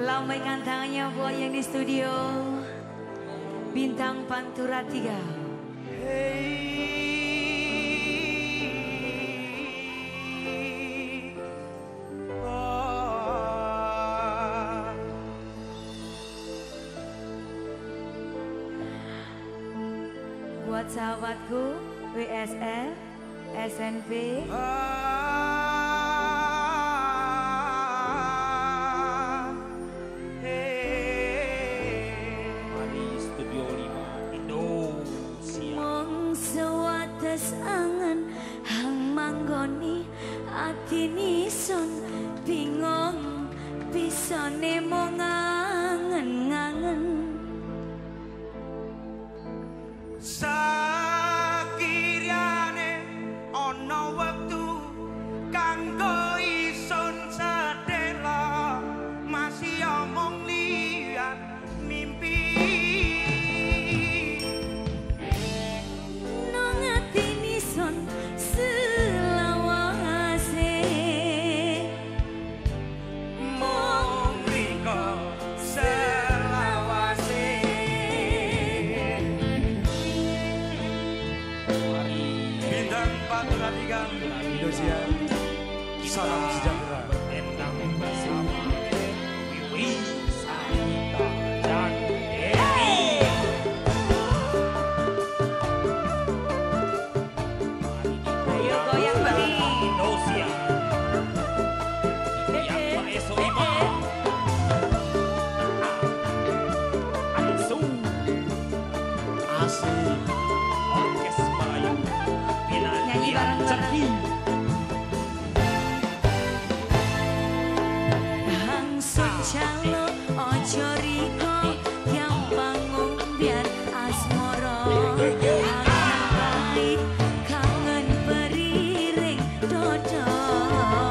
Lambaikan tangannya buat yang di studio. Bintang Pantura 3. Buat sahabatku WSL, SNP, angan hang manggoni atini son bingung bisa nemo ngangen-ngangen sakirane ana wektu kanggo ison sedela masih omong liat mimpi. Indonesia, salam sejahtera. Endang bersama Wiwi Sarita dan Edi. Ayo goyang Bang. Indonesia. Yang Maeso Lima. Langsung asik. Orkes Melayu. Nyanyi bareng-bareng. Calo ojo riko gampang biar asmoro kangen baik kangen beriring dodo